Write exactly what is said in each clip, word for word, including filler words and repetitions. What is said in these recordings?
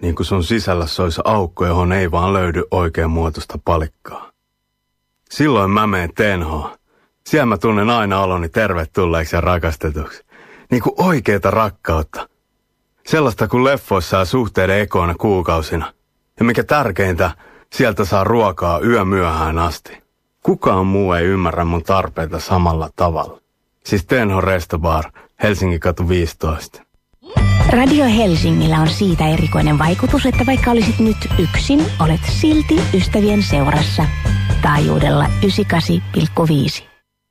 niin kuin sun sisällä olisi aukko, johon ei vaan löydy oikein muotoista palikkaa. Silloin mä menen tenhoon. Siellä mä tunnen aina oloni tervetulleeksi ja rakastetuksi. Niin kuin oikeeta rakkautta. Sellaista kuin leffoissa ja suhteiden ekoina kuukausina. Ja mikä tärkeintä, sieltä saa ruokaa yömyöhään asti. Kukaan muu ei ymmärrä mun tarpeita samalla tavalla. Siis Tenho Restobar, Helsingin katu viisitoista. Radio Helsingillä on siitä erikoinen vaikutus, että vaikka olisit nyt yksin, olet silti ystävien seurassa. Taajuudella yhdeksänkymmentäkahdeksan pilkku viisi.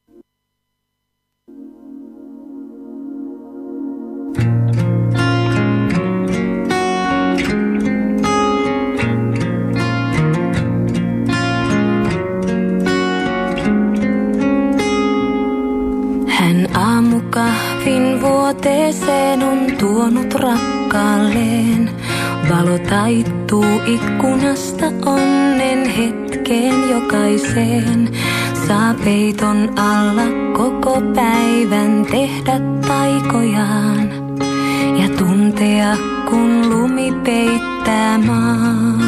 Hän aamukahvin vuoteeseen on tuonut rakkaalleen. Valo taittuu ikkunasta onnen hetkeen jokaiseen. Saa peiton alla koko päivän tehdä taikojaan. Ja tuntea kun lumi peittää maan.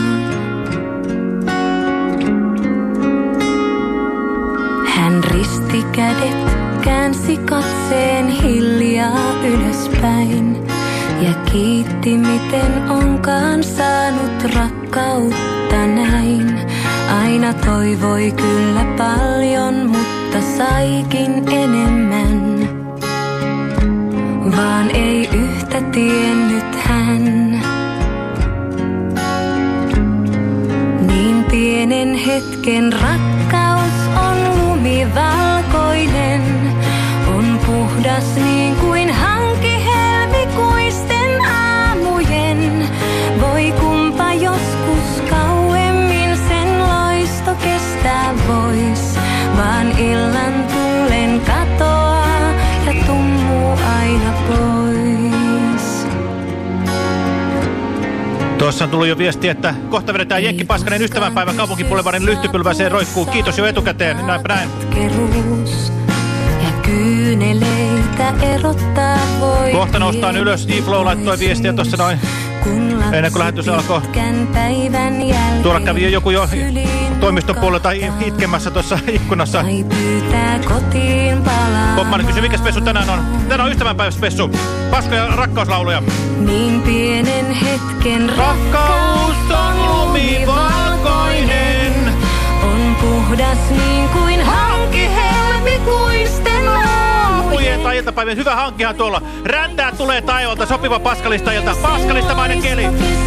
Hän risti kädet. Käänsi katseen hiljaa ylöspäin ja kiitti miten onkaan saanut rakkautta näin. Aina toivoi kyllä paljon, mutta saikin enemmän. Vaan ei yhtä tiennyt hän. Niin pienen hetken rakkaus on lumivalkoinen. Puhdas niin kuin hanki helmikuisten aamujen. Voi kumpa joskus kauemmin sen loisto kestää vois. Vaan illan tullen katoaa ja tummuu aina pois. Tuossa on tullut jo viesti, että kohta vedetään Jenkki Paskanen ystävänpäivän kaupunkipulevarin lyhtypylväseen roikkuu. Kiitos jo etukäteen. Näinpä näin. Kyyneleitä erottaa voi. Kohta noustaan ylös. D-Flow laittoi viestiä tuossa noin. Ennen kuin lähetys alkoi. Tuolla kävi jo joku jo toimiston puolelta itkemässä tuossa ikkunassa. Popmanen kysyi, mikä spessu tänään on? Tänään on ystävänpäiväspessu. Paska ja rakkauslauluja. Niin pienen hetken rakkaus on lumivalkoinen. On puhdas niin kuin hanki helmikuisten aamujen. Tai iltapäivän hyvä hankkihan tuolla. Räntää tulee taivalta, sopiva paskalista ilta. Paskalistamainen keli.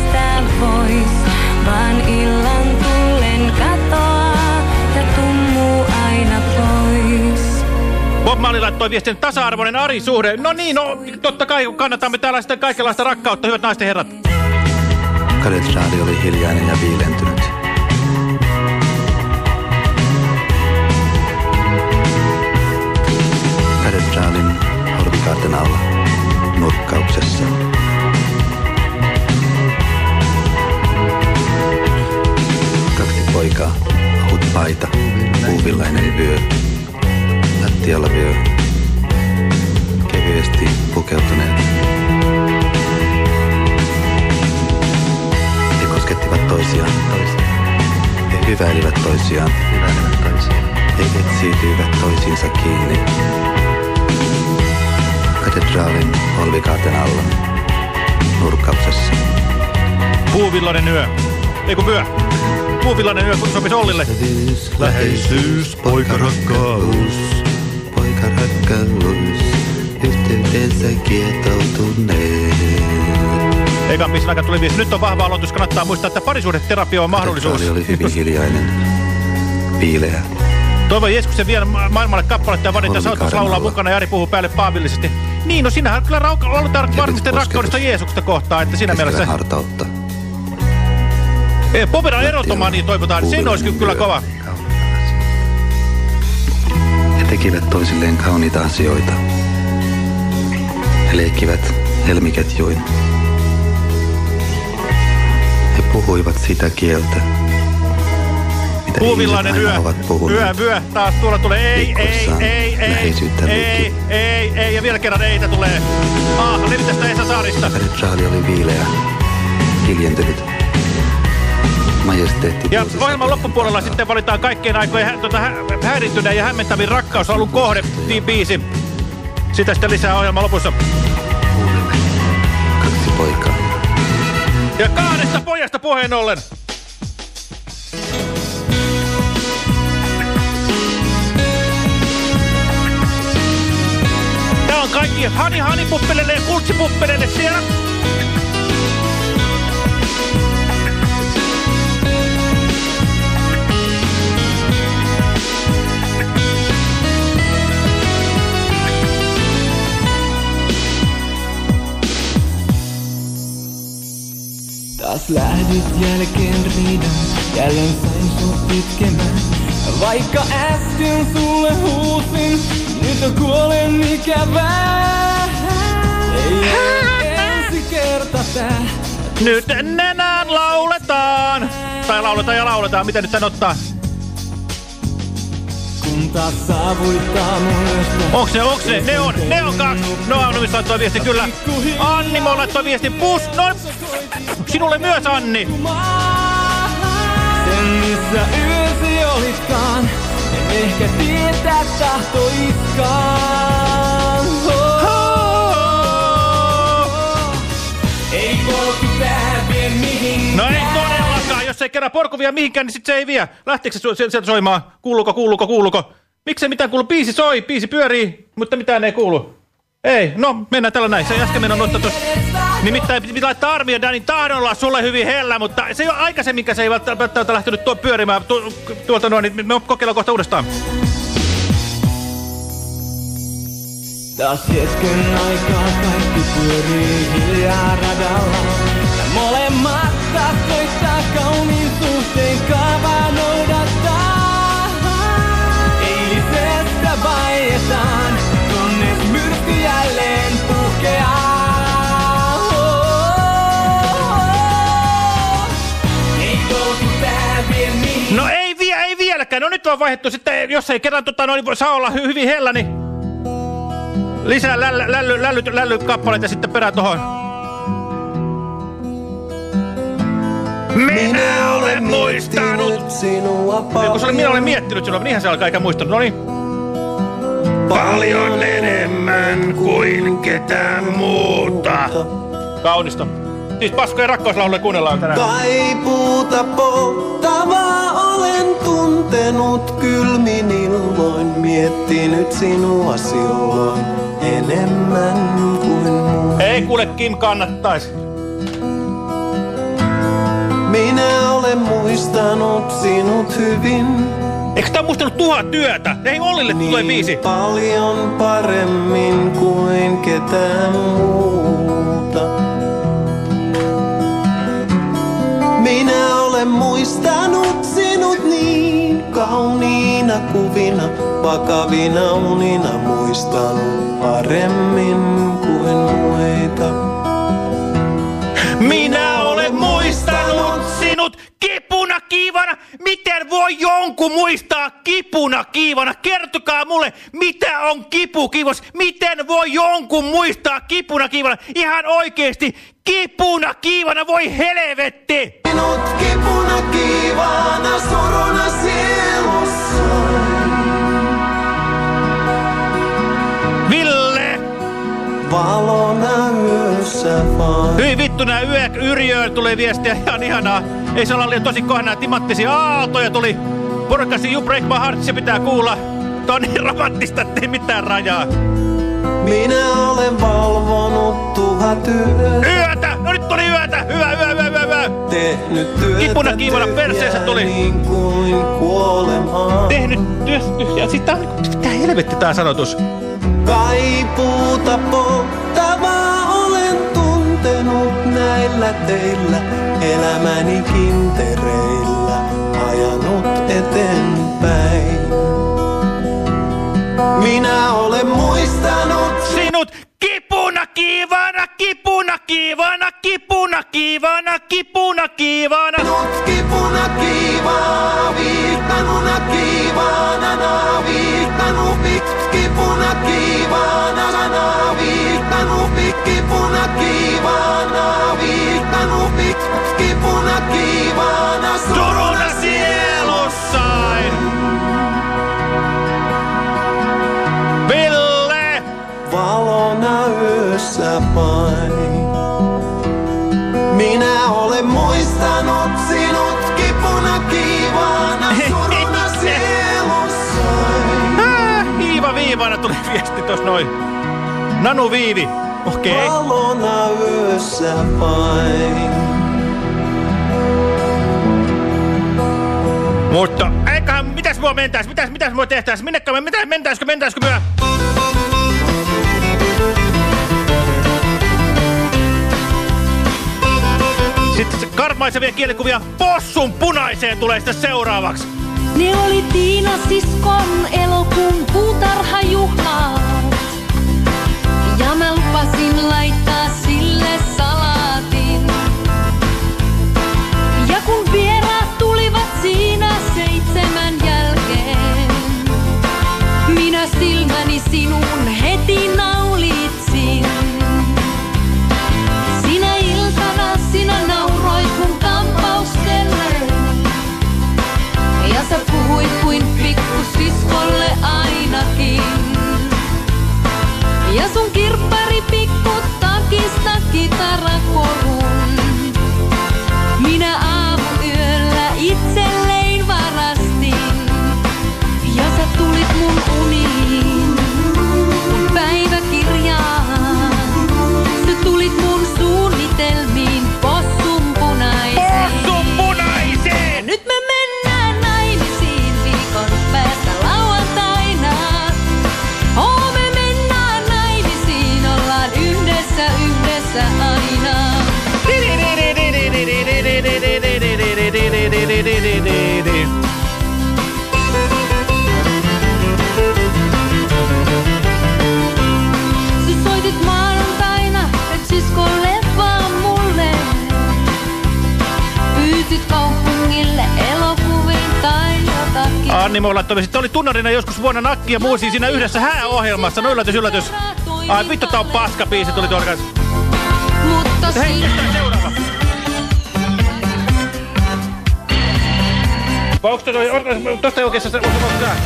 Vaan illan tullen katoaa ja tummuu aina pois. Bob Marley laittoi viestin tasa-arvoinen Ari-suhde. No niin, no totta kai kannatamme täällä sitten kaikenlaista rakkautta, hyvät naisten herrat. Katedraali oli hiljainen ja viilentynyt. Katedraalin holvikaarten alla nurkkauksessa. Kaksi poikaa, ahut paita, puuvillainen vyö, lattialla vyö, kevyesti pukeutuneet. He koskettivat toisiaan, he hyväilivät toisiaan, he etsiytyivät toisiinsa kiinni. Katedraalin holvikaarten alla nurkkauksessa. Puuvillainen yö. Ei kun myö. Puuvillainen yö, kun sopisi Ollille. Läheisyys, poikarakkaus, poikarakkaus, yhteydessä kietoutuneet. Eikä missä aika tuli viisi. Nyt on vahva aloitus. Kannattaa muistaa, että parisuhdeterapia on mahdollisuus. Katedraali oli hyvin hiljainen, piileä. Toivon Jeesuksen vielä maailmalle kappaletta ja vadita sautus laulaa mukana ja Jari puhuu päälle paavillisesti. Niin, no sinähän kyllä lauletaan varmasti rakkaudesta Jeesuksesta kohtaan, että siinä mielessä... hartautta. Poveran erotomani toivotaan, sen olisi kyllä kova. He tekivät toisilleen kauniita asioita. He leikkivät helmiketjuin. He puhuivat sitä kieltä, mitä Puuvillainen yö, yö, yö, taas tuolla tulee ei, ei, ei, ei, ei, ei, ei, ja vielä kerran eitä tulee. Ah, levitästä Esa Saarista. Katedraali oli viileä, hiljentynyt majesteetti. Ja ohjelman loppupuolella sitten valitaan kaikkien aikojen hä tuota, hä häirintyneen ja hämmentävin rakkausalun kohde, biisi. Sitä sitten lisää ohjelman lopussa. Kaksi poikaa. Ja kahdesta pojasta puheen ollen. Tää on kaikki hani hani puppelelle ja kultsi puppelelle siellä. Taas lähdyt jälkeen riidan, jälleen sain sut itkemään. Vaikka äsken sulle huusin, nyt on kuolen ikävää. Ei ole ensi kerta tää. Nyt nenään lauletaan. Tai lauletaan ja lauletaan, mitä nyt tän ottaa? Kun taas saavuttaa muista. Onks ne, onks ne? Ne on, ne on kaksi. No Annumis laittoi viesti, kyllä. Anni mo laittoi viesti, pus, no. Sinulle myös, Anni. Sen missä yösi olitkaan, en ehkä tietää tahtoiskaan. Oh, oh, oh. Ei polku tää vie mihinkään. No ei todellakaan, jos ei kerran porku vie mihinkään, niin sit se ei vie. Lähteekö se sieltä soimaan? Kuuluuko, kuuluuko, kuuluuko? Miksei mitään kuulu? Biisi soi, biisi pyörii, mutta mitään ei kuulu. Ei, no mennään tällä näin. Se äsken mennään ottaa tuossa. Nimittäin pitää laittaa Armi ja Danin tahdolla sulle hyvin hellä, mutta se ei ole aikaisemmin, se ei välttämättä lähtenyt tuo pyörimään tu tuolta noin, niin me kokeillaan kohta uudestaan. Taas hetken aikaa kaikki pyörii hiljaa radalla. Molemmat taas koittaa kauniin suhteen kaavaa noudattaa. Eilisestä vaietaan, kunnes myrsky jälleen puhkeaa. No ei, vie, ei vieläkään. No nyt on vaihdettu sitten, jos ei kerran tota, no, niin saa olla hy hyvin hellä, niin lisää lälly, lälly, lälly, lälly kappaleita sitten perään tohon. Minä olen muistanut sinua paljon. Kun se oli, minä olen miettinyt sinua, niinhän se alkaa eikä muistanut. No niin. Paljon enemmän kuin ketään muuta. Kaunista. Siis paskoja rakkauslauluja kuunnellaan tänään. Kaipuuta polttavaa olen tuntenut kylmin illoin, miettinyt sinua silloin enemmän kuin muu. Ei kuule, Kim, kannattais. Minä olen muistanut sinut hyvin. Eikö tää muistanut tuhat työtä? Ei Ollille niin tulee biisi. Paljon paremmin kuin ketään muuta. Minä olen muistanut sinut niin kauniina kuvina, vakavina unina muistanut paremmin kuin muita. Minä olen muistanut sinut kipuna kiivana. Miten voi jonkun muistaa kipuna kiivana? Kertokaa mulle, mitä on kipu kiivas? Miten voi jonkun muistaa kipuna kiivana? Ihan oikeesti, kipuna kiivana, voi helvetti! Minut kipuna kiivana, suruna sielussa. Ville! Valona yössä vaan. Hyi vittu, nää yö, yrjöön tulee viestiä, ihan ihanaa. Ei se olla liian tosi kohan, nää timattisia aaltoja tuli. Purkasi You Break My Heart, se pitää kuulla. Tää on niin romanttista, ettei mitään rajaa. Minä olen valvonut tuhat yötä. Yötä! No nyt tuli yötä! Hyvä, hyvä, hyvä, hyvä, hyvä! Tehnyt työtä kipuna kiivana perseessä tuli. niin kuin kuolemaan. Tehnyt työtä tyhjää. Siis tää on niinku, mitä helvetti tää sanotus? Kaipuuta polttavaa olen tuntenut näillä teillä. Elämäni kintereillä ajanut eteenpäin. Minä olen muistanut sinut kipuna kiivana, kipuna kiivana, kipuna kiivana, kipuna kiivana. Sinut kipuna kiivaa, viittanuna kiivana, na viittanu kipuna kiivana, na viittanu kipuna kiivana, viittanu kipuna kiivaana suruna sielussain. Ville! Valona yössä vain. Minä olen muistanut sinut kipuna kiivaana suruna sielussain. Hiiva viivana tuli viesti tossa noin. Nanu Viivi. Okei. Okay. Valona yössä vain. Mutta eiköhän, mitäs mua mentäis? Mitäs, mitäs mua tehtäis? Minnekö me, mitäs mentäiskö, mentäiskö myö? Sitten se karmaisevia kielikuvia possun punaiseen tulee sitten seuraavaksi. Ne oli Tiina siskon elokuun puutarhajuhlat. Ja mä lupasin laittaa sille salaatin. Ja kun vieraat tulivat siinä seitsemän jälkeen, minä silmäni sinun heti naulitsin. Sinä iltana sinä nauroit mun kampauskelle. Ja sä puhuit kuin pikkusiskolle ainakin. Ja sun kirppari pikku takista kitarakorun. Minä aamuyöllä itselleen varastin. Ja sä tulit mun uniin, mun päiväkirjaan. Sä tulit mun suunnitelmiin possun punaiseen. Possun punaiseen! Nyt me mennään naimisiin viikon päästä lauantaina. Oh, me mennään naimisiin, ollaan yhdessä, yhdessä aina. Sä soitit maanantaina, et siskolle vaan mulle. Pyysit kaupungille elokuviin tai jotakin. Anni Mo laittoi, sitten oli tunnarina joskus vuonna Nakki ja Muusi siinä yhdessä hääohjelmassa. No yllätys, yllätys. Ai vittu, tää on paskabiisi, tuli tuolla kanssa. Mutta Hei, ketään seuraava. Vai onks toi, tosta ei oikeassa se, onko tää?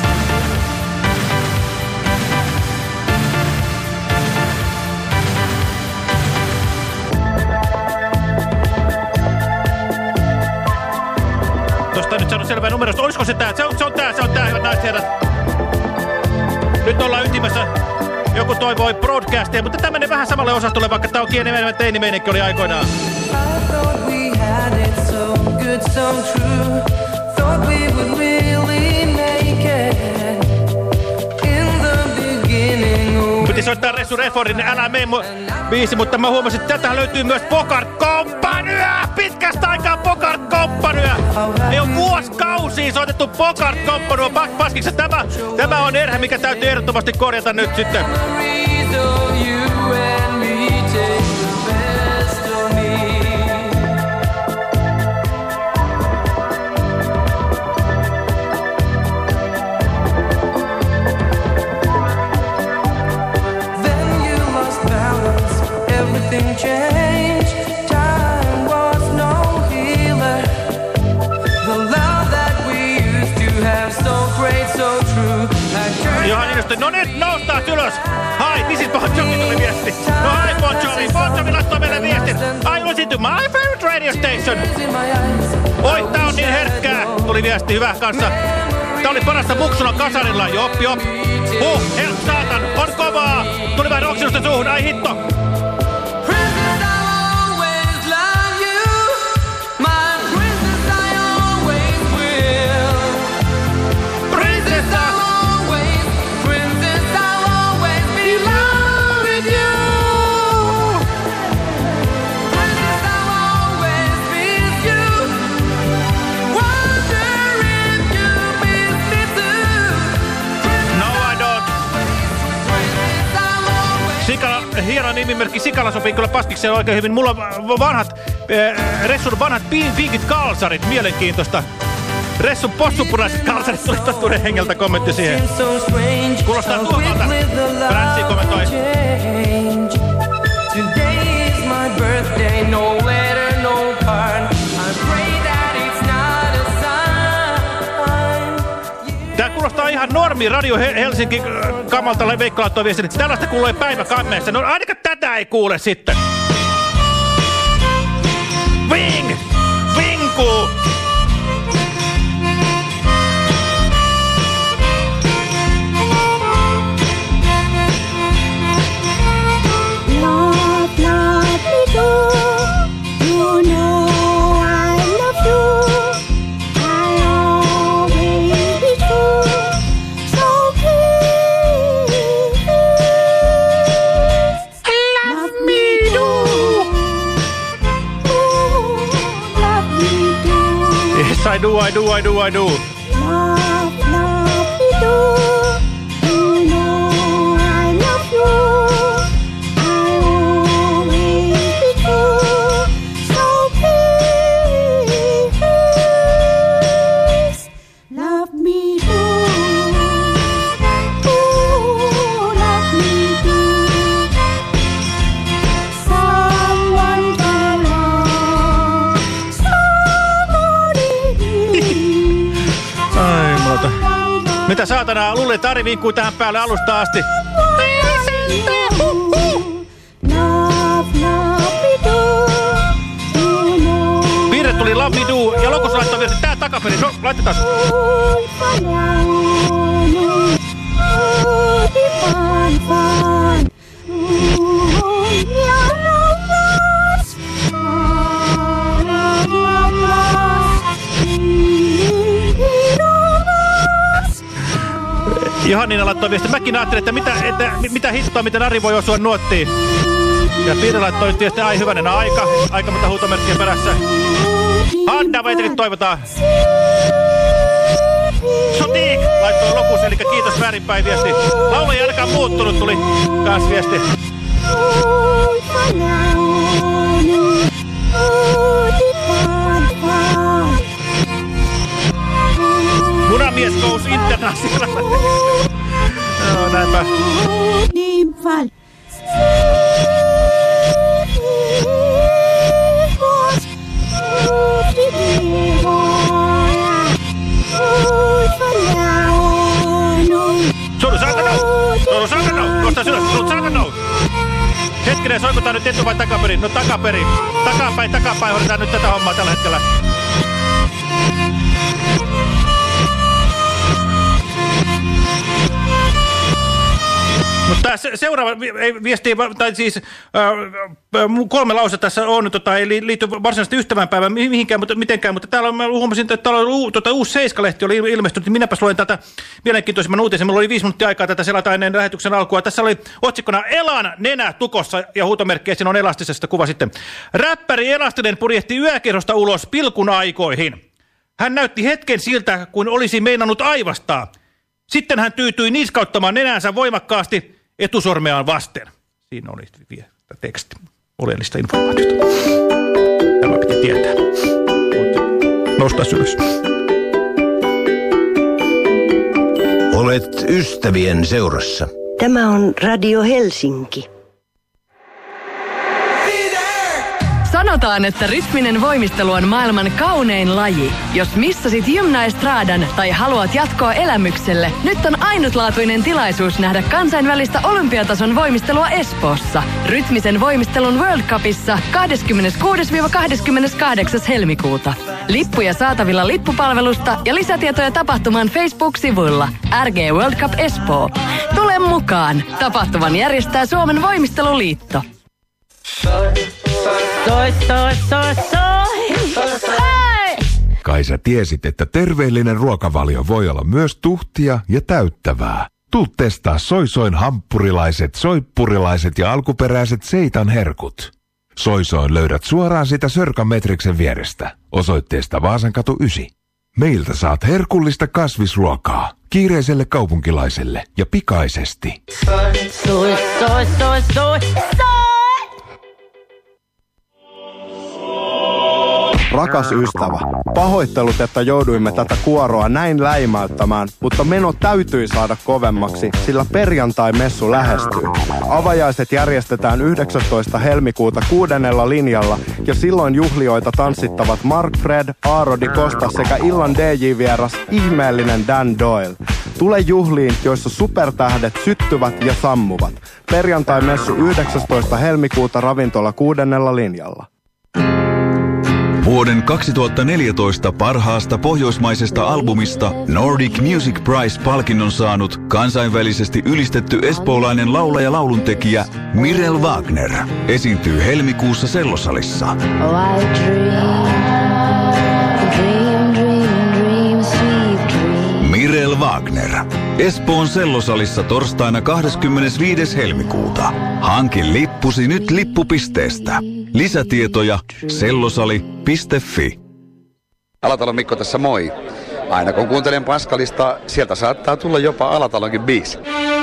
Tosta nyt saanut selvää numerosta. Olisiko se tää? Se on, se on tää, se on tää, hyvät naiset herrat. Nyt ollaan ytimessä. Joku toivoi broadcastia, mutta tämä menee vähän samalle osastolle, vaikka tää on enemmän teinimeininki oli aikoinaan. Piti soittaa Ressu Reforin Älä mene biisi, mutta mä huomasin, että tätä löytyy myös Bogart Companyä! Pitkästä aikaa Bogart Companyä! Ei ole vuosikausia soitettu Bogart Companyä paskiksi. Tämä, tämä on erhe, mikä täytyy ehdottomasti korjata nyt sitten. Johan innostui. No nyt noustaan ylös. Hi, this is Bon Jovi tuli viesti. No hi Bon Jovi. Bon Jovi laittoi meille viestin. I listen to my favorite radio station. Oi, tää on niin herkkää. Tuli viesti, hyvä kanssa. Tää oli parasta muksuna kasarilla. Jop, jop. Huh, help saatan. On kovaa. Tuli vähän roksilusta suuhun. Ai hitto. Sikala, hieno nimimerkki Sikala sopii kyllä paskikseen oikein hyvin. Mulla on vanhat, äh, Ressun vanhat pinkit kalsarit, mielenkiintoista. Ressun possupunaiset kalsarit tuli totuuden hengeltä kommentti siihen. Kuulostaa tuolta. Franssi kommentoi. Today is my birthday, no letter, no Normi Radio Helsinki Kamalta Veikko laittoi viestin, että tällaista kuulee päiväkammeessa. No ainakaan tätä ei kuule sitten. Ving! Vinku! I do, I do, I do, I do. Love, love me do. You know I love you. I always be true. So please, love me do. Ooh, love me do. Someone to love. Ai muuta. Mitä saatanaa, luulen, että Ari vinkkui tähän päälle alusta asti. Piirre tuli Love Me Do ja Lokus laittoi vielä tää takaperin. No, laitetaan. Johannina laittoi viesti. Mäkin ajattelin, että mitä, että, mitä hittoa, miten Ari voi osua nuottiin. Ja Piirre laittoi viesti. Ai hyvänen aika. Aika mutta huutomerkkien perässä. Handa veitäkin toivotaan. Sotik laittoi Lokus, eli kiitos väärinpäin viesti. Laulu ei ainakaan muuttunut, tuli kans viesti. Munamies goes international. No näinpä. Sodu saatana! Sodu saatana! Nostaa ylös! Sodu saatana! Hetkinen, soikotaan nyt etu vai takaperin? No takaperin. Takapäin, takapäin hoidetaan nyt tätä hommaa tällä hetkellä. Mutta tämä se, seuraava viesti, tai siis äh, kolme lause tässä on, tota, ei liity varsinaisesti ystävänpäivään mihinkään, mutta mitenkään, mutta täällä on, mä huomasin, että täällä on tota, uusi Seiska-lehti oli ilmestynyt, niin minäpäs luen tätä mielenkiintoisemman uutisen. Mulla oli viisi minuuttia aikaa tätä selata ennen lähetyksen alkua. Tässä oli otsikkona Elan nenä tukossa ja huutomerkkiä, siinä on Elastisesta kuva sitten. Räppäri Elastinen purjehti yökerrosta ulos pilkun aikoihin. Hän näytti hetken siltä, kuin olisi meinannut aivastaa. Sitten hän tyytyi niskauttamaan nenänsä voimakkaasti etusormeaan vasten. Siinä oli vielä teksti. Oleellista informaatiota. Tämä piti tietää. Nostaa ylös. Olet ystävien seurassa. Tämä on Radio Helsinki. Sanotaan, että rytminen voimistelu on maailman kaunein laji. Jos missasit Gymnaestradan tai haluat jatkoa elämykselle, nyt on ainutlaatuinen tilaisuus nähdä kansainvälistä olympiatason voimistelua Espoossa. Rytmisen voimistelun World Cupissa kahdeskymmeneskuudes kahdeskymmeneskahdeksas helmikuuta. Lippuja saatavilla lippupalvelusta ja lisätietoja tapahtuman Facebook-sivuilla R G World Cup Espoo. Tule mukaan! Tapahtuman järjestää Suomen voimisteluliitto. Soi, soi, soi, soi. Hei! Kai sä tiesit, että terveellinen ruokavalio voi olla myös tuhtia ja täyttävää. Tuu testaa Soisoin hamppurilaiset, soippurilaiset ja alkuperäiset seitan herkut. Soisoin löydät suoraan sitä Sörkan Metriksen vierestä, osoitteesta Vaasankatu yhdeksän. Meiltä saat herkullista kasvisruokaa, kiireiselle kaupunkilaiselle ja pikaisesti. Soi, soi, soi, soi, soi, soi. Rakas ystävä, pahoittelut, että jouduimme tätä kuoroa näin läimäyttämään, mutta meno täytyi saada kovemmaksi, sillä perjantai-messu lähestyy. Avajaiset järjestetään yhdeksästoista helmikuuta kuudennella linjalla ja silloin juhlioita tanssittavat Mark Fred, Aaro Di Costa sekä illan D J-vieras ihmeellinen Dan Doyle. Tule juhliin, joissa supertähdet syttyvät ja sammuvat. Perjantai-messu yhdeksästoista helmikuuta ravintola kuudennella linjalla. Vuoden kaksituhattaneljätoista parhaasta pohjoismaisesta albumista Nordic Music Prize-palkinnon saanut kansainvälisesti ylistetty espoolainen laulaja lauluntekijä Mirel Wagner esiintyy helmikuussa Sellosalissa. Oh, I dream, dream, dream, dream, sweet dream. Mirel Wagner. Espoon Sellosalissa torstaina kahdeskymmenesviides helmikuuta. Hanki lippusi nyt lippupisteestä. Lisätietoja sellosali piste fi. Alatalon Mikko tässä moi. Aina kun kuuntelen Paskalista, sieltä saattaa tulla jopa Alatalonkin biisi.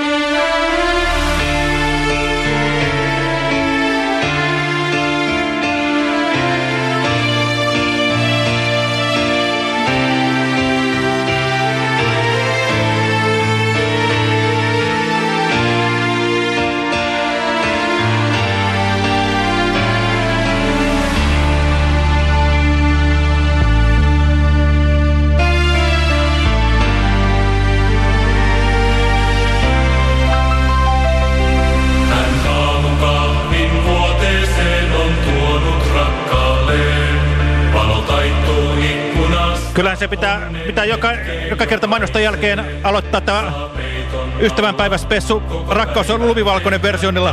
Kyllähän se pitää, pitää joka, joka kerta mainosta jälkeen aloittaa tämä ystävänpäiväspessu. Rakkaus on lumivalkoinen versionilla.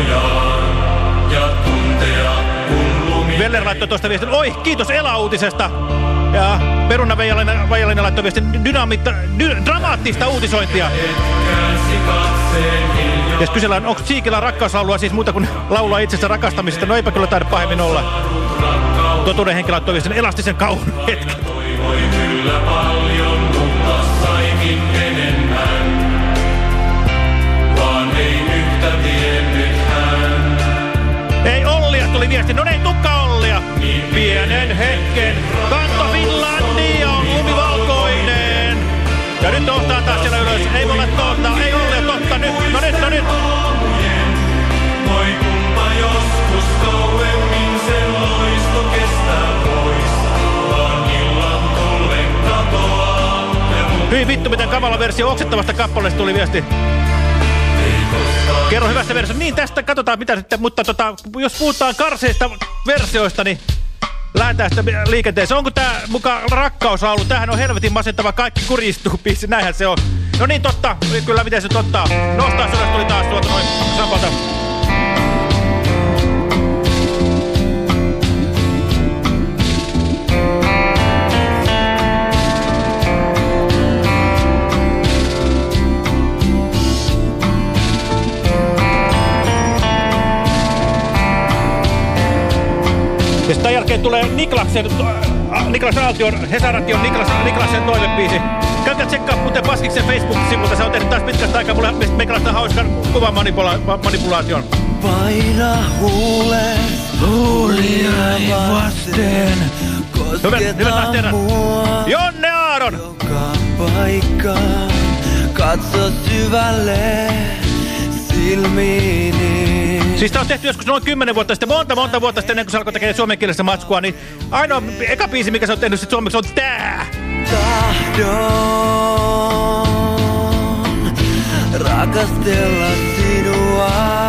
Veller laittoi tuosta viestin. Oi, kiitos Ela-uutisesta. Ja Peruna Veijalinen laittoi viestin. Dy, dramaattista uutisointia. Ja kysellään, onko Siikillä rakkauslaulua siis muuta kuin laulua itsensä rakastamisesta? No eipä kyllä taida pahemmin olla. Totuuden henki laittoi viestin. Elastisen kauhun hetken. Voi kyllä paljon, mutta saikin enemmän. Vaan ei yhtä tiennyt hän. Ei Ollia tuli viesti. No ei tukka Ollia. Niin pienen hetken. Kanto Finlandia on lumivalkoinen. Ja nyt ottaa taas siellä ylös. Ei voi olla totta. Ei Ollia totta. Nyt. No nyt, no nyt. Voi kumpa joskus kauemmin sen loisto kestää pois. Hyi vittu, miten kamala versio oksettavasta kappaleesta tuli viesti. Kerro hyvästä versiosta. Niin, tästä katsotaan mitä sitten, mutta tota, jos puhutaan karseista versioista, niin lähdetään sitten liikenteeseen. Onko tää mukaan rakkauslaulu? Tämähän on helvetin masentava, kaikki kuristuu biisi, näinhän se on. No niin, totta, kyllä miten se totta. Nostaa ylös tuli taas tuolta noin Sampalta. Ja sitten jälkeen tulee Niklaksen, äh, Niklas Aaltion, Hesaration Niklas, Niklaksen toivebiisi. Käykää tsekkaa muuten Paskiksen Facebook-sivulta. Se on tehnyt taas pitkästä aikaa mulle meikäläistä hauskan kuvan manipula manipulaation. Paina huulet, huulia vasten. Hyvät, hyvät naiset Jonne Aaron! Joka paikka, katso syvälle silmiini. Siis tää on tehty joskus noin kymmenen vuotta sitten, monta monta vuotta sitten ennen kuin se alkoi tekemään suomenkielistä matskua, niin ainoa eka biisi, mikä se on tehnyt sit suomeksi on tää! Tahdon rakastella sinua.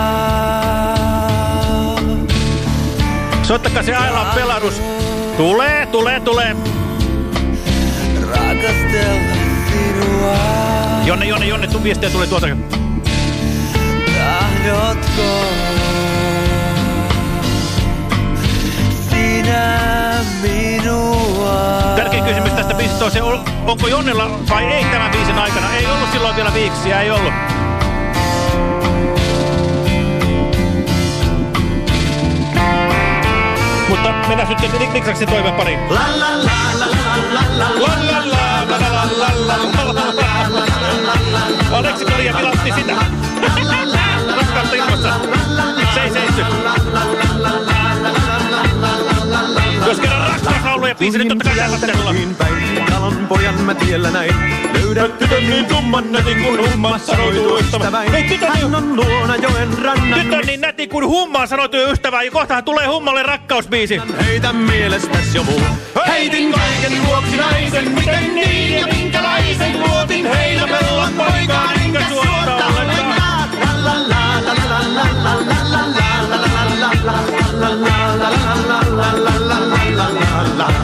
Soittakaa se Aila Belarus. Tulee, tulee, tulee. Rakastella sinua. Jonne, Jonne, Jonne, sun viestiä tulee tuolta. Tahdotko sinä minua? Tärkein kysymys tästä biisistä on se, onko Jonnella vai ei tämän biisin aikana? Ei ollut silloin vielä viiksiä, ei ollut. Mutta mennään nyt sitten Niklaksen toiveen pariin. La la la la la la la la la la. Aleksi Maria vilautti sitä. Rakkautta ilmassa. Se ei seisty. Jos kerran rakkauslaulu ja biisi, niin totta kai täällä tehdä. Talon pojan mä tiellä näin. Löydät tytön niin tumman nätin kun humma sanoitu ystävä. Hän on luona joen rannan. Tytön niin nätin kun hummaan sanoitu ystävä. Ja kohtahan tulee hummalle rakkausbiisi. Heitä mielestäs jo muu. Heitin kaiken vuoksi naisen. Miten niin ja minkälaisen luotin heinäpellolla on poikaan enkä suotta ollenkaan. La la la la la la la la la la la la la la la.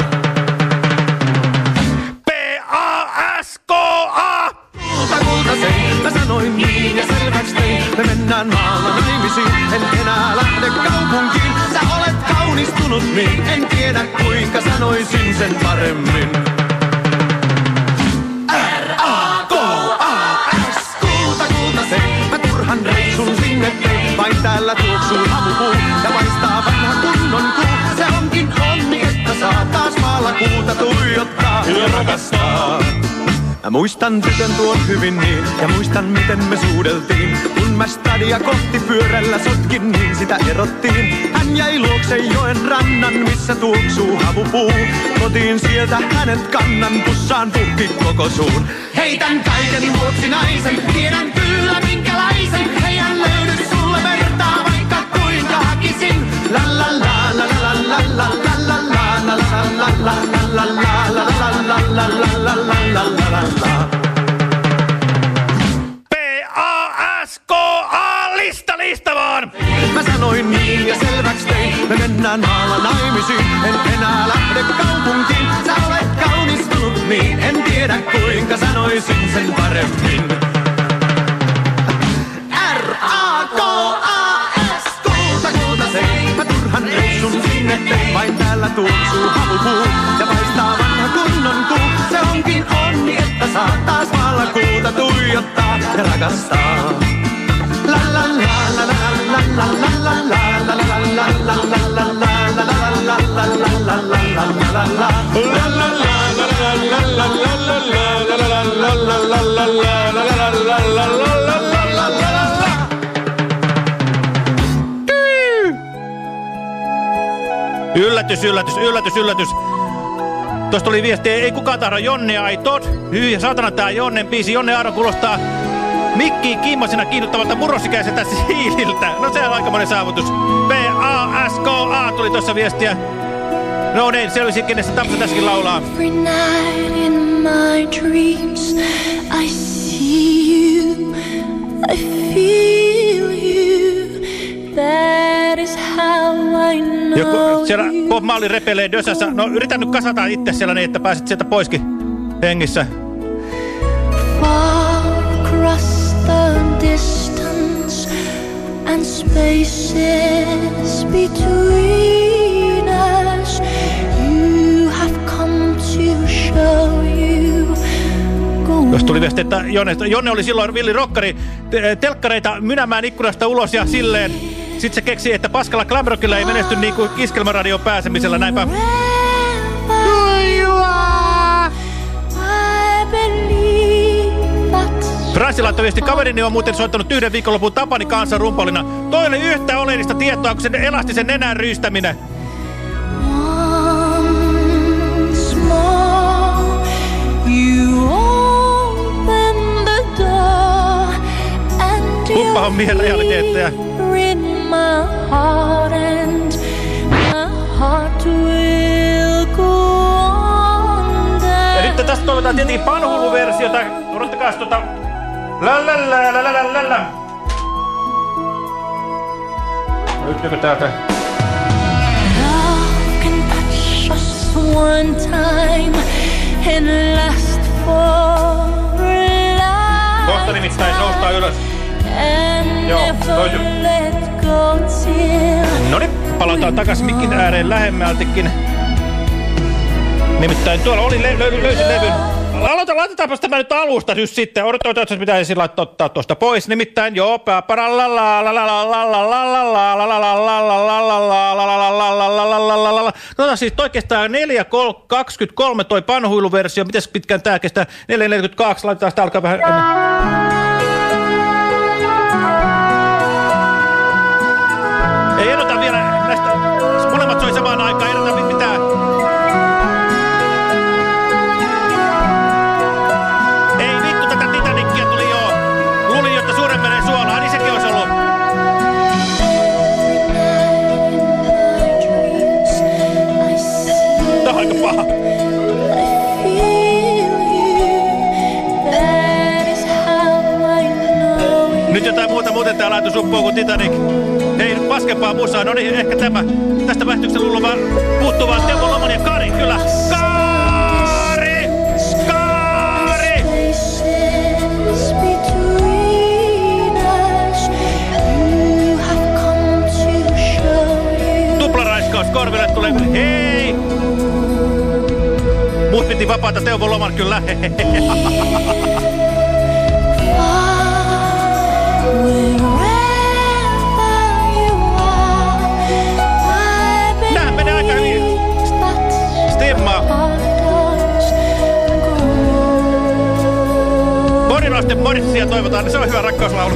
P A S K A. Kulta kultasei, mä sanoin niin ja selväks tein. Me mennään maalla naimisiin, en enää lähde kaupunkiin. Sä olet kaunistunut niin, en tiedä kuinka sanoisin sen paremmin. R A K A S. Kulta kultasei, mä turhan reissun sinne tein. Vain täällä tuoksuu havupuu ja paistaa vanha kunnon kuu. Se onkin onni, että saa taas maalla kuuta tuijottaa ja rakastaa. Mä muistan tytön tuon hyvin niin, ja muistan miten me suudeltiin. Kun mä stadia kohti pyörällä sotkin, niin sitä erottiin. Hän jäi luokse joen rannan, missä tuoksuu havupuu. Kotiin sieltä hänet kannan, pussaan pukki koko suun. Heitän kaiken vuoksi naisen, tiedän kyllä minkälaisen. Heidän löydy sulle vertaa, vaikka kuinka hakisin. La la la la la la la la la la la la la la la la P A S K A lista lista vaan! Mä sanoin niin ja selväks tein, me mennään maalla naimisiin. En enää lähde kaupunkiin, sä olet kaunistunut niin. En tiedä kuinka sanoisin sen paremmin. R A K A S. Kulta kultasei, mä turhan reissun sinne tein. Vain täällä tuoksuu havupuu ja paistaa vanha kunnon kuu. Se onkin onni, että saa taas maalla kuuta tuijottaa ja rakastaa. La la la la la la la la la la la la la la Yllätys, yllätys, yllätys, yllätys. Tuosta tuli viesti, ei kukaan tahdo Jonnea, ai tot. Hyi, saatana tää Jonnen biisi. Jonne Aaro kuulostaa Mikki Kimmosena kiinnottavalta murrosikäiseltä siililtä. No se on aikamoinen saavutus. P A S K A tuli tuossa viestiä. No niin, selvisi, kenestä Tampsa tässäkin laulaa. Every night in my dreams I see you, I feel you. That is how I know. Joku siellä Bob Marley repelee dösässä. No yritän nyt kasata itse siellä niin, että pääsit sieltä poiskin hengissä. Far across the distance and spaces between us, you have come to show you. Jos tuli viesti, että Jonne, Jonne oli silloin villi rokkari te telkkareita mynämään ikkunasta ulos ja silleen. Sitten se keksi, että paskalla glamrockilla ei menesty niin kuin iskelmäradion pääsemisellä, näinpä. Franssi laittoi viesti, kaverini on muuten soittanut yhden viikonlopun Tapani kanssa rumpalina. Toi oli yhtä oleellista tietoa kuin sen elastisen nenän ryystäminen. Kuppa on miehen realiteetteja. Ja nyt tästä toivotaan tietenkin panhulu-versiota. Odottakaa tuota... Lalalalalalala. Nyt joku täältä... Love can touch us one time and last for a life. Kohta nimittäin noustaa ylös. Joo, noitu. Noniin, palataan takas mikin ääreen lähemmältikin. Nimittäin tuolla oli lö lö löysin levyn. Aloita, laitetaanpas tämä nyt alusta nyt sitten. Odotetaan, että pitäisi ottaa tuosta pois. Nimittäin joo, no siis toi kestää neljä kaksikymmentäkolme toi panhuiluversio. Mites pitkään tää kestää? neljä neljäkymmentäkaksi. Laitetaan sitä alkaa vähän ennen. Ei erota vielä näistä. Molemmat soi samaan aikaan. Erota mitään. Ei vittu, tätä Titanickia tuli joo. Luulin, jotta suuren meren suolaa, niin sekin olisi ollut. Tämä on aika paha. jotain muuta, muuten tää laitu suppua kuin Titanic. Hei, paskempaa musaa. No niin, ehkä tämä. Tästä vähtyksen luulla vaan puuttuu vaan Teuvo Lomon ja Kari, kyllä. Kari! Kari! Tuplaraiskaus korville tulee. Hei! Muut piti vapaata Teuvo Loman, kyllä. Nähän menee aika hyvin. Stimmaa. Porilaisten Moritsia toivotaan, se on hyvä rakkauslaulu.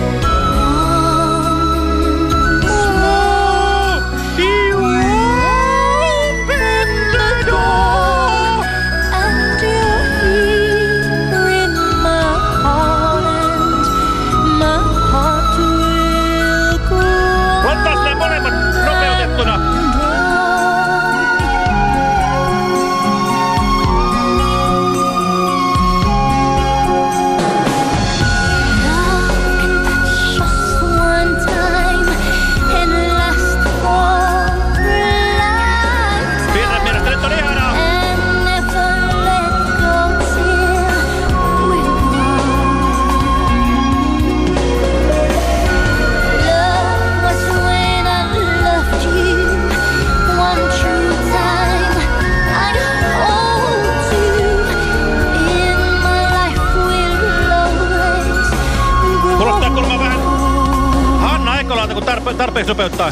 Tarpeeksi nopeuttaa.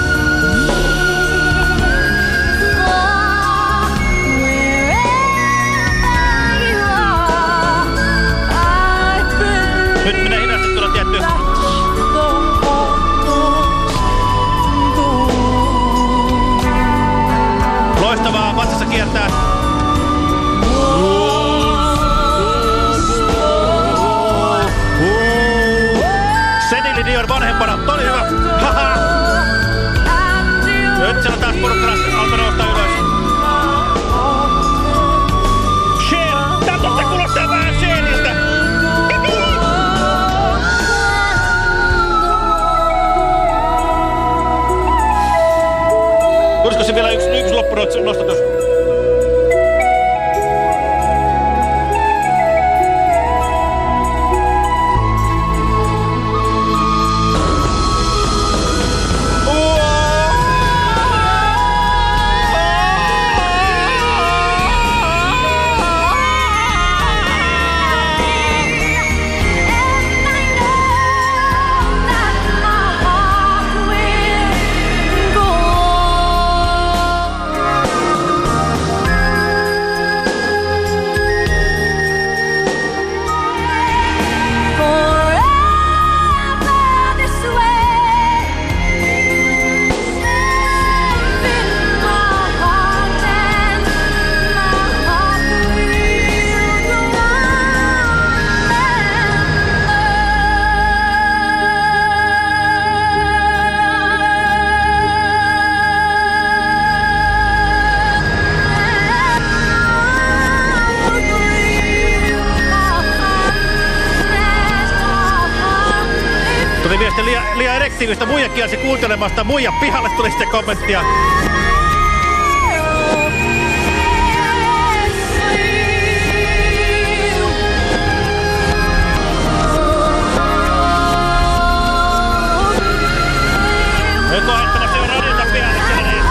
Nyt menee hidastettuna tietty. Loistavaa, vatsassa kiertää. Senili Dion vanhempana, oli hyvä. Haha! Nyt siellä taas porukka alkaa nousta ylös. Cher! Tää totta kuulostaa vähän Cheriltä! Tulisiko se vielä yksi, yksi loppunostatus? Tuli viesti liian, liian erektiivistä muijakielsi kuuntelemasta. Muija pihalle tuli sitten kommenttia. Nyt on hettämässä jo radiota pihalle siellä niin.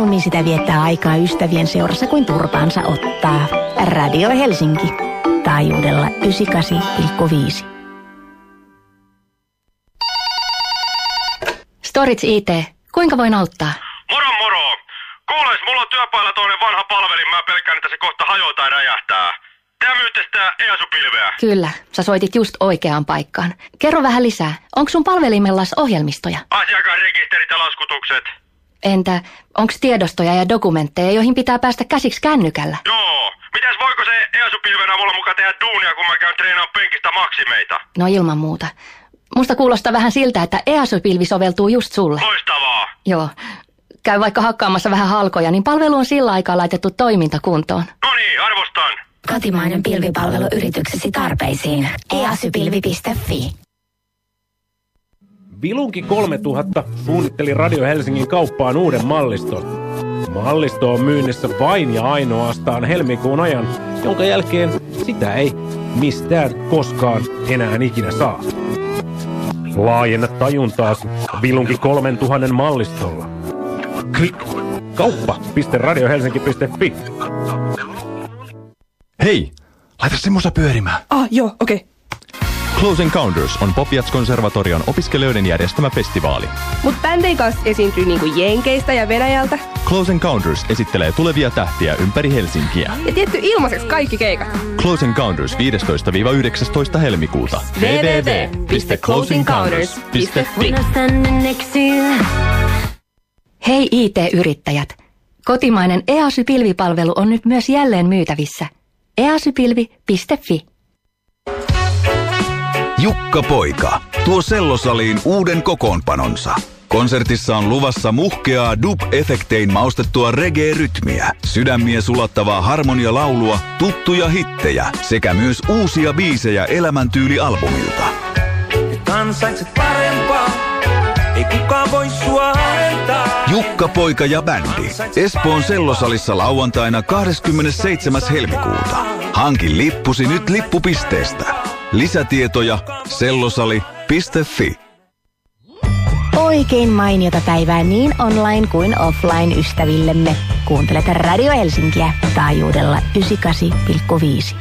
Mieluummin sitä viettää aikaa ystävien seurassa kuin turpaansa ottaa. Radio Helsinki. Taajuudella yhdeksänkymmentäkahdeksan pilkku viisi. Storage I T. Kuinka voin auttaa? Moro moro! Kuules, mulla on työpailla toinen vanha palvelin. Mä pelkään, että se kohta hajoaa tai räjähtää. Tää myytte sitä E A S U-pilveä. Kyllä, sä soitit just oikeaan paikkaan. Kerro vähän lisää. Onko sun palvelimellas ohjelmistoja? Asiakasrekisterit ja laskutukset. Entä, onks tiedostoja ja dokumentteja, joihin pitää päästä käsiksi kännykällä? Joo. Mitäs voiko se E A S U-pilven avulla mukaan tehdä duunia, kun mä käyn treenaamaan penkistä maksimeita? No ilman muuta. Musta kuulostaa vähän siltä, että E A S U-pilvi soveltuu just sulle. Loistavaa. Joo. Käy vaikka hakkaamassa vähän halkoja, niin palvelu on sillä aikaa laitettu toimintakuntoon. No niin, arvostan. Kotimainen pilvipalvelu yrityksesi tarpeisiin. e a s y pilvi piste f i. Vilunki kolmetuhatta suunnitteli Radio Helsingin kauppaan uuden malliston. Mallisto on myynnissä vain ja ainoastaan helmikuun ajan, jonka jälkeen sitä ei mistään koskaan enää ikinä saa. Laajenna tajuntaasi Vilunki kolmetuhatta mallistolla. Klik kauppa piste radio helsinki piste f i. Hei, laita se musa pyörimään. Ah, joo, okei. Okay. Close Encounters on Pop Jazz-konservatorion opiskelijoiden järjestämä festivaali. Mut bändei kanssa esiintyy niinku Jenkeistä ja Venäjältä. Close Encounters esittelee tulevia tähtiä ympäri Helsinkiä. Ja tietty ilmaiseksi kaikki keikat. Close Encounters viidestoista yhdeksästoista helmikuuta. double-u double-u double-u piste close encounters piste f i. Hei I T-yrittäjät! Kotimainen E A S Y-pilvipalvelu on nyt myös jälleen myytävissä. e a s y pilvi piste f i. Jukka Poika tuo sellosaliin uuden kokoonpanonsa. Konsertissa on luvassa muhkeaa dub-efektein maustettua reggae-rytmiä, sydämiä sulattavaa harmonialaulua, tuttuja hittejä sekä myös uusia biisejä elämäntyylialbumilta. Ansaitset parempaa, ei kukaan voi sua haittaa. Jukka Poika ja bändi. Espoon sellosalissa lauantaina kahdeskymmenesseitsemäs helmikuuta. Hankin lippusi nyt lippupisteestä. Lisätietoja sellosali piste f i. Oikein mainiota päivää niin online kuin offline ystävillemme. Kuuntelet Radio Helsinkiä taajuudella yhdeksänkymmentäkahdeksan pilkku viisi.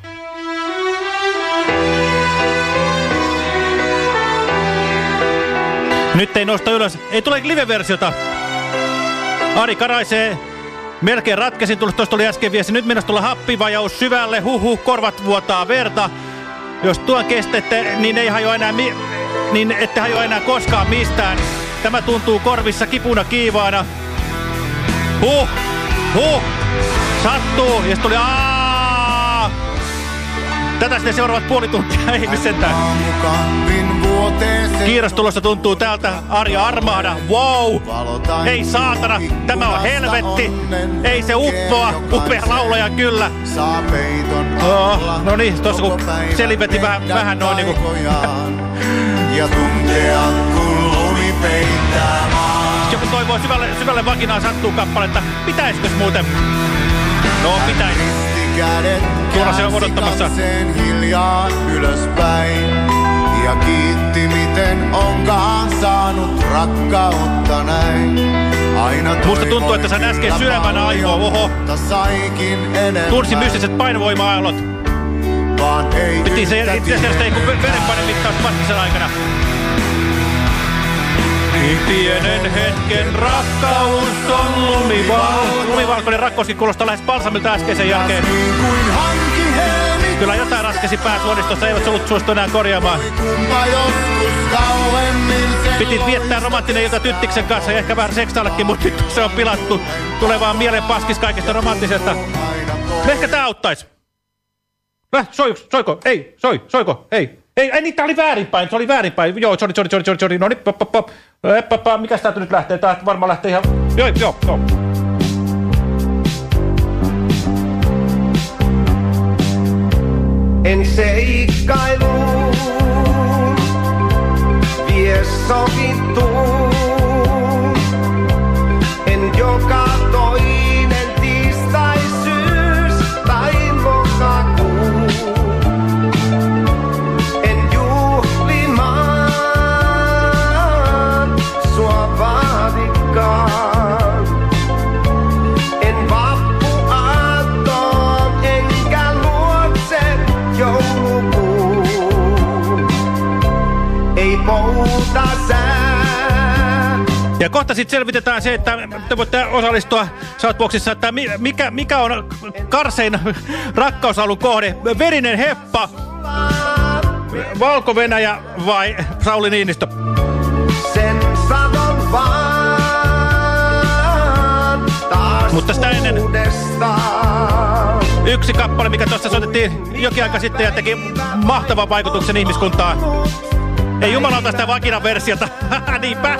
Nyt ei nosta ylös. Ei tule live-versiota. Ari Karaisee. Melkein ratkesin. Tuosta tuli äsken viesti. Nyt mennessä tulla happivajaus syvälle. Huhhuh, korvat vuotaa verta. Jos tuon kestette, niin ei hajoa enää, mi niin ette hajoa enää koskaan mistään. Tämä tuntuu korvissa kipuna kiivaana. Huh, huh, sattuu. Ja tuli aaa. Tätä sitten seuraavat puoli tuntia, ei missentään. Kiirastulossa tuntuu täältä Arja Armahda. Wow! Ei saatana, tämä on helvetti. Ei se uppoa, upea laulaja kyllä. Oh, no niin, tossa kun seliveti vähän, vähän noin niinku. Ja tuntea kun lumi peittää maa. Joku toivoo syvälle, syvälle vakinaan sattuu kappaletta. Pitäisikös muuten? No pitäis. Tuolla se on odottamassa. Hiljaa ylöspäin. Ja kiitti miten onkaan saanut rakkautta näin. Aina musta tuntuu, että sain äsken syömän aivoa. Oho. Tunsin mystiset painovoima-aallot. Piti se itse asiassa ei kun verenpainemittaus paskisen aikana. Niin pienen hetken rakkaus on lumivalkoinen. Lumivalkoinen rakkauskin kuulostaa lähes balsamilta äskeisen jälkeen. Kyllä jotain raskesi pääsuonistossa, eivät ollut suostu enää korjaamaan. Piti viettää romanttinen ilta Tyttiksen kanssa ja ehkä vähän seksaillekin, mutta nyt se on pilattu. Tulee vaan mieleen paskis kaikesta romanttisesta. Ehkä tää auttais. Äh, soi, soiko? Ei, soi, soiko? Ei. Ei, ei, niin tää oli väärinpäin, se oli väärinpäin. Joo, sorry, sorry, sorry, sorry. No niin, pop, pop, pop. Eppä, mikäs täältä nyt lähtee? Tää varmaan lähtee ihan... Joo, joo, joo. En seikkailuun, vie sovittuun. En joka toinen tiistai, syys tai lokakuu. En juhlimaan sua vaadikaan. Ja kohta sitten selvitetään se, että te voitte osallistua Southboxissa, että mikä, mikä on karsein rakkausalun kohde. Verinen heppa, Valko-Venäjä vai Sauli Niinistö? Sen sanon vaan taas. Mutta sitä ennen yksi kappale, mikä tuossa soitettiin jokin aika sitten ja teki mahtavan vaikutuksen ihmiskuntaan. Ei jumalauta sitä vakinan versiota. Niinpä.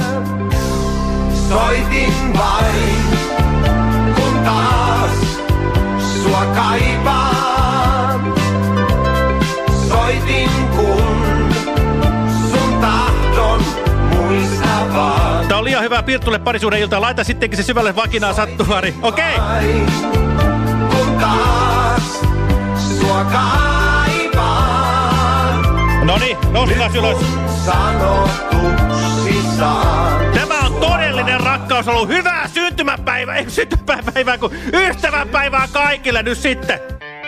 Soitin vain, kun taas sua kaipaan. Soitin, kun sun tahdon muista vaan. Tää on liian hyvää Pirtulle parisuuden iltaa. Laita sittenkin se syvälle vakinaan sattuari. Okei. Okay. Kun taas sua kaipaan. Noniin, nousikaan ylös. Tämä on todellinen rakkaus ollut. Hyvää syntymäpäivää, ei syntymäpäivää, kun ystävänpäivää kaikille nyt sitten.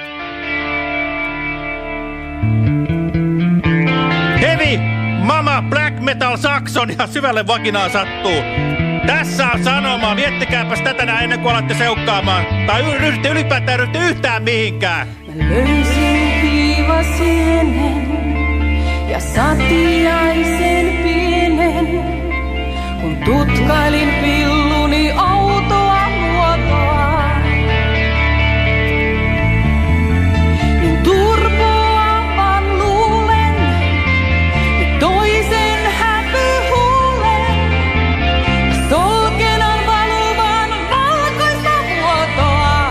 Heavy, Mama, Black Metal, Saxon ja syvälle vakinaan sattuu. Tässä on sanomaa. Viettikääpäs tätä näin ennen kuin alatte seukkaamaan. Tai ryhdytte ylipäätään ryhdytte yhtään mihinkään. Mä löysin hiivasienen ja satiaisen pienen, kun tutkailin pilluni autoa muotoa. Niin turpoa vaan luulen ja toisen häpyhuulen. Solkenan valuvan valkoista vuotoa.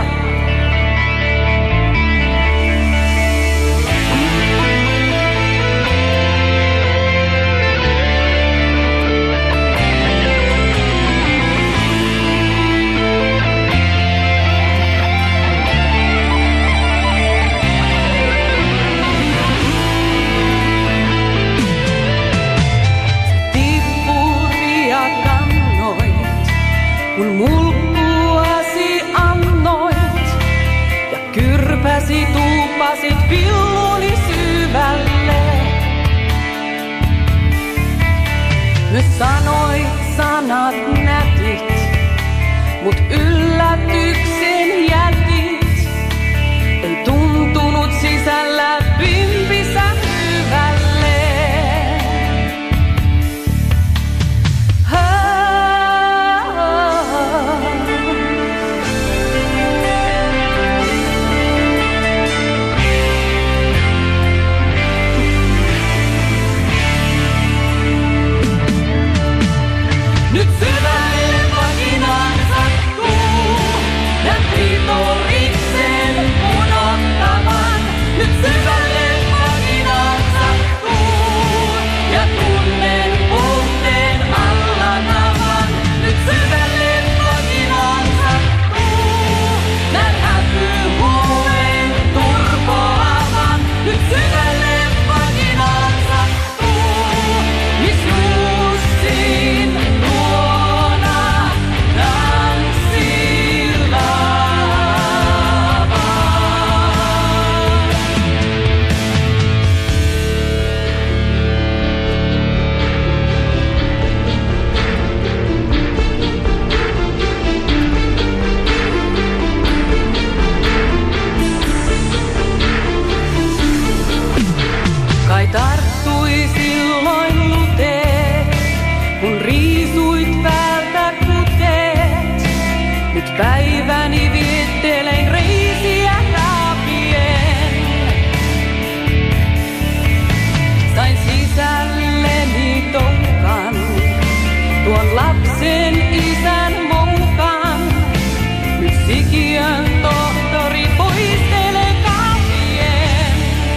Kun mulkkuasi annoit ja kyrpäsi tuupasit pilluni syvälle. Nyt sanoit sanat nätit, mut yllätyksen jätit. Ei tuntunut sisällä pimpissä hyvälle. Nyt syvälle vakinaan sattuu, näin klitoriksen unohtavan. Nyt syvälle vakinaan sattuu, ja tunnen puhteen alla navan. Nyt syvälle vakinaan sattuu, näin häpyhuulen turpoavan. Nyt syvälle vakinaan sattuu, mis Jussin luona tanssilla vaan. Kai tarttui silloin luteet, kun riisuit päältä kuteet. Nyt päiväni viettelein reisiä raapien. Sain sisälleni toukan, tuon lapsen isän moukan. Nyt sikiön tohtori poistelee kaapien.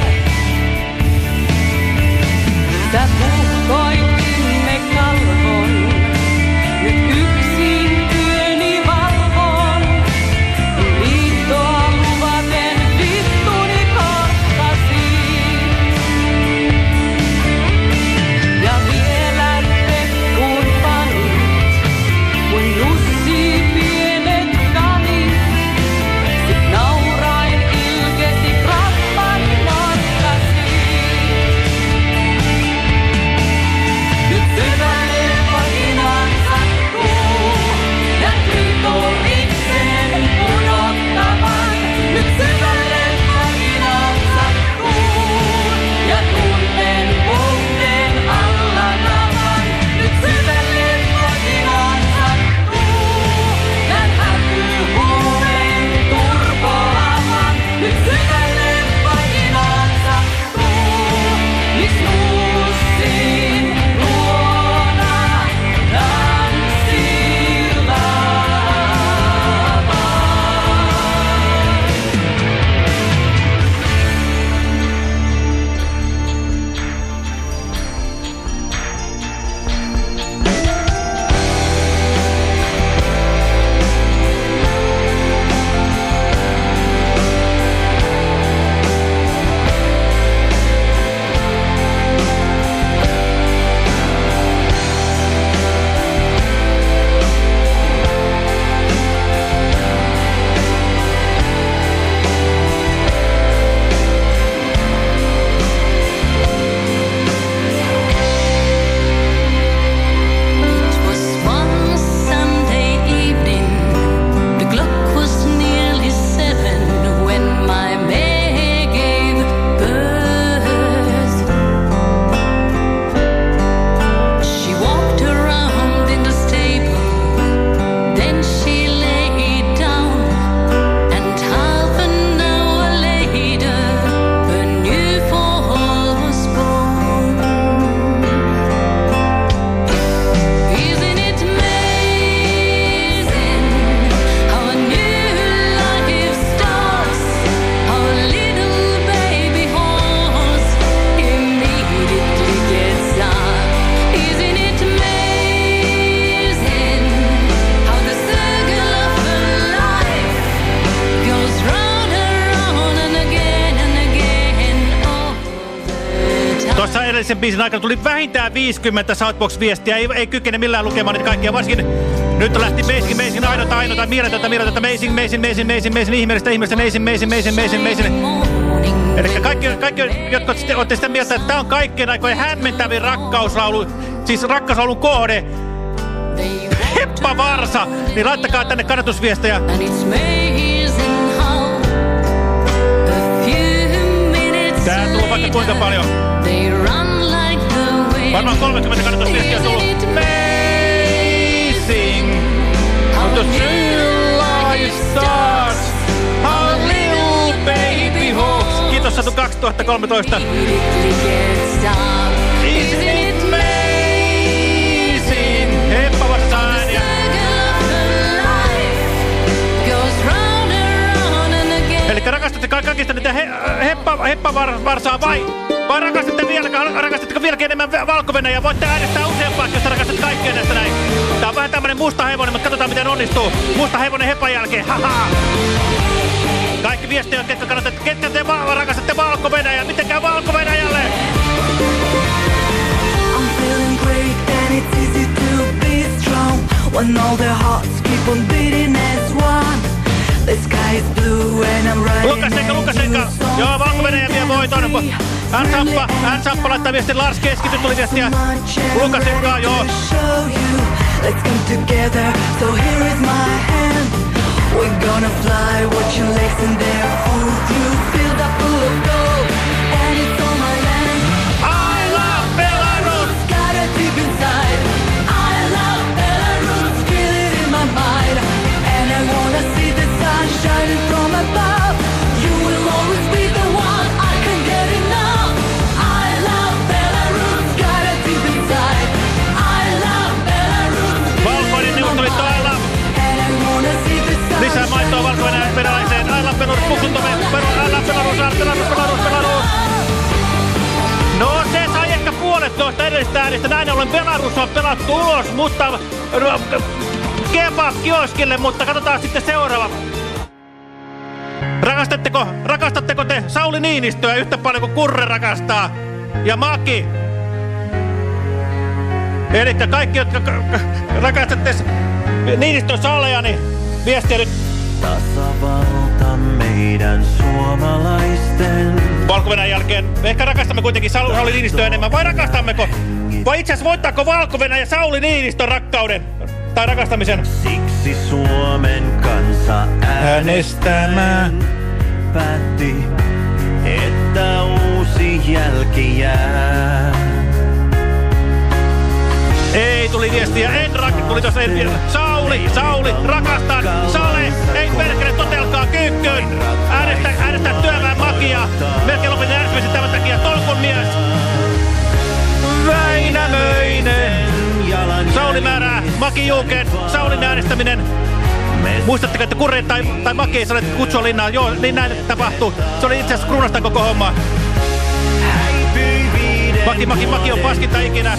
Sä puhkoit sinne kalvon, nyt yksin yöni valvon. Liittoa luvaten vittuni kohtasin. Ja vielä reppuun panit, kun Jussi edellisen biisin aikana tuli vähintään viisikymmentä Southbox-viestiä. Ei, ei kykene millään lukemaan niitä kaikkia. Varsinkin nyt lähti amazing, amazing, ainoita, ainoita, mieletöntä, mieletöntä, amazing, amazing, amazing, amazing, amazing, ihmeellistä, ihmeellistä, amazing, amazing, amazing, amazing, amazing. Eli kaikki, kaikki jotka olette sitä mieltä, että tämä on kaikkien aikojen hämmentävin rakkauslaulu, siis rakkauslaulun kohde. Heppa Varsa, niin laittakaa tänne kannatusviestejä. Tää tullut vaikka kuinka paljon. Varmaan kolmekymmentä kannatusviestiä on tullut. Amazing! How the life starts. How little baby hopes. Kiitos Satu kaksituhattakolmetoista. Isn't it amazing? Heppa vastaan ja... Elikkä rakastatte kaikista niitä he, heppa, heppa varsaa vai, vai rakastatte vielä, rakastatteko vieläkin enemmän Valko-Venäjää? Voitte äänestää useampaakin, jos rastat kaikkea näistä näin. Tää on vähän tämmönen musta hevonen, mutta katsotaan miten onnistuu. Musta hevonen hepan jälkeen, haha! Kaikki viestejä, ketkä kannatte, ketkä te va rakastatte Valko-Venäjää, miten käy Valko-Venäjälle? I'm feeling great and it's easy to be strong when all the hearts keep on beating as one. The sky is blue and I'm riding. Lukasenka, Lukasenka. Joo, Valko-Venäjä vie voiton. Hän Sappa, hän Sappa laittaa viestin. Lars Keskity tuli viestiä. Lukasenka, joo. Let's come together, so here is my hand. We're gonna fly, watch your legs in their food. You feel that full of gold, and it's on my land. I love Belarus. Got it deep inside. I love Belarus, feel it in my mind. And I wanna see the sun shining from above. You will always be the one, I can't get enough. I love Belarus, got it deep inside. I love Belarus. Valkoinen neuvostoliitto, I love. Lisää maitoa Valko-Venäjän venäläiseen. I love Belarus, puksuntome. I love Belarus, Belarus, Belarus, Belarus. No se sai ehkä puolet tuosta edellistä äänistä. Näin ollen Belarus on pelattu ulos, mutta kebab-kioskille, mutta katsotaan sitten seuraava. Rakastatteko, rakastatteko te Sauli Niinistöä yhtä paljon kuin Kurre rakastaa? Ja Maki. Elikkä kaikki, jotka rakastatte Niinistön Saleja, niin viestiä nyt. Tasavalta meidän suomalaisten. Valko-Venäjän jälkeen ehkä rakastamme kuitenkin Sauli Niinistöä enemmän. Vai rakastammeko? Vai itse asiassa voittaako Valko-Venäjä Sauli Niinistön rakkauden? Tai rakastamisen? Siksi Suomen kansa äänestämään päätti, että uusi jälki jää. Ei, tuli viestiä, en rakka, tuli tossa en vielä. Sauli, Sauli, rakastan, Sale, ei perkele, totelkaa kyykkyyn. Äänestää, äänestää työväen Makia. Melkein lopetin äänestämisen tämän takia, tolkun mies. Väinämöinen. Sauli määrää, Maki Juukeen, Saulin äänestäminen. Muistatteko, että Kurre tai, tai Maki ei saa kutsua linnaan? Joo, niin näin tapahtuu. Se oli itse asiassa kruunastaan koko homma. Maki, Maki, Maki on paskinta ikinä.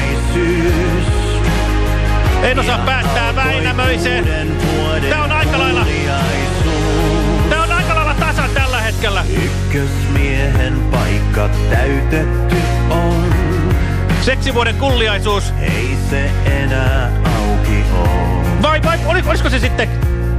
En osaa päättää Väinämöiseen. Tää on aika lailla. Tää on aika lailla tasan tällä hetkellä. Ykkösmiehen paikka täytetty on. Seksivuoden kulliaisuus. Ei se enää auki oo. Vai, vai, olisiko se sitten?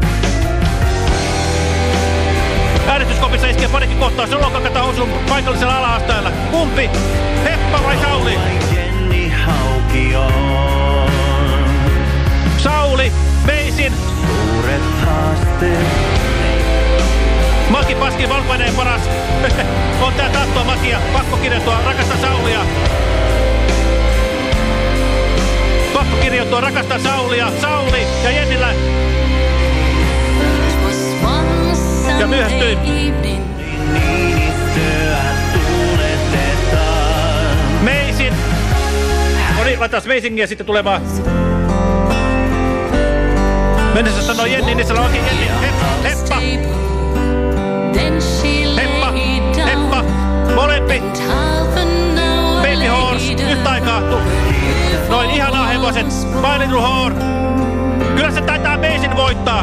Äänestyskopissa iskee parikin kohtaa. Se on luokkakata housun paikallisella ala-asteella. Kumpi? Heppa vai Sauli? Jenni Hauki on. Sauli, Meisin. Suuret haasteet. Maki Paski, Valko-Venäjän paras. On tää tahtoa Makia. Pakko kirjoittua, rakasta Saulia. Pakko kirjoittua, rakasta Saulia. Sauli ja Jennillä. Ja myöhästyin. Meisin. No niin, laitaas Meisingiä sitten tulemaan. Mennessä sanoo Jenni, niin sanoo oikein Jenni. Heppa. Heppa. Heppa. Molempi. Baby Horse. Yhtä aikaa. Noin ihanaa hevoset. My Little Horse. Kyllä se taitaa Meisin voittaa.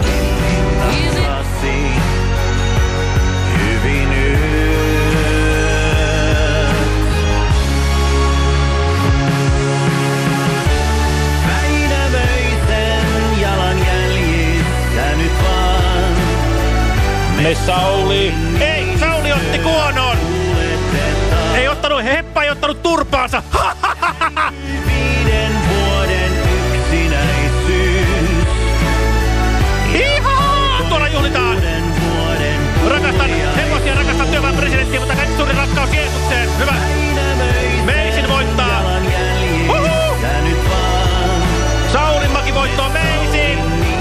Me Sauli. Ei, Sauli otti kuonon. Ei ottanut, Heppa ei ottanut turpaansa. Viiden vuoden yksinäisyys. Ihaa! Tuolla juhlitaan. Rakastan hevosia, rakastan työväen presidenttiä, mutta kaikki suuri rakkaus Jeesukseen. Hyvä. Meisin voittaa. Uhu! Saulinmaki voittoa Meisin.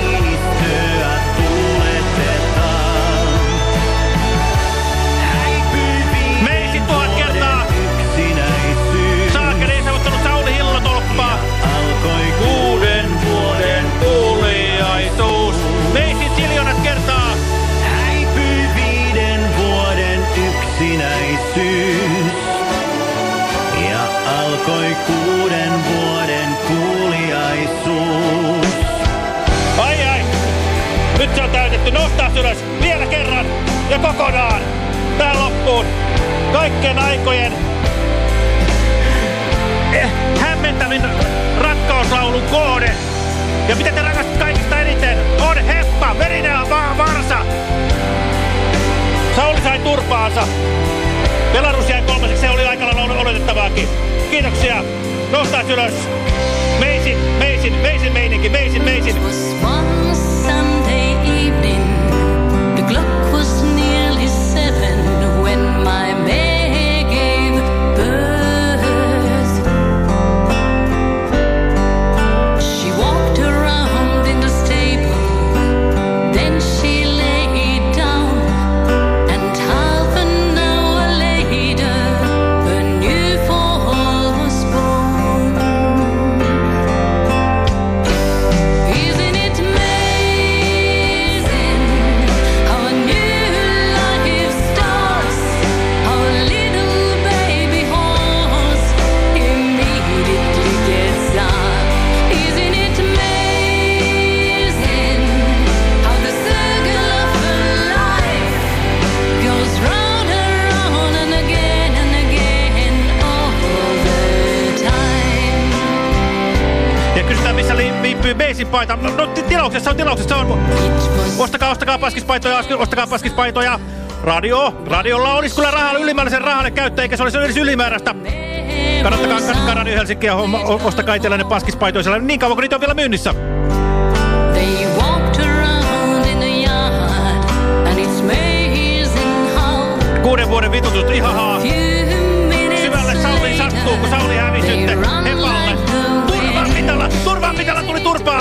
Meisin tuhat kertaa. Saakeli ei saavuttanut Sauli hillotolppaa. Alkoi kuuden vuoden kuuliaisuus. Meisin siljoonat kertaa. Häipyi viiden vuoden yksinäisyys. Ja alkoi kuuden vuoden kuuliaisuus. Ai ai. Nyt se on täytetty. Nostaa ylös. Vielä kerran. Ja kokonaan. Tähän loppuun. Kaikkien aikojen eh, hämmentävin rakkauslaulun koode. Ja mitä te rakastat kaikista eniten? On Heppa, verinen va varsa. Sauli sai turpaansa. Belarus jäi kolmaseksi, se oli aika lailla oletettavaakin. Kiitoksia. Nostaa ylös. Meisin, meisin, meisin meininki, meisin, meisin. Meisin paita. No tilauksessa on tilauksessa on. Ostakaa, ostakaa paskispaitoja, ostakaa paskispaitoja. Radio, radiolla olisi kyllä rahalla ylimääräisen rahalle käyttää, eikä se olisi edes ylimääräistä. Kannattakaa, kannattakaa Radio Helsinkiä, ostakaa itselläinen paskispaitoja, niin kauan kuin niitä on vielä myynnissä. Kuuden vuoden vitutus, ihahaa. Syvälle Sauli sattuu, kun Sauli hävisytte Hepalle. Turvaan pitalla, turvaan pitalla tuli turpaan.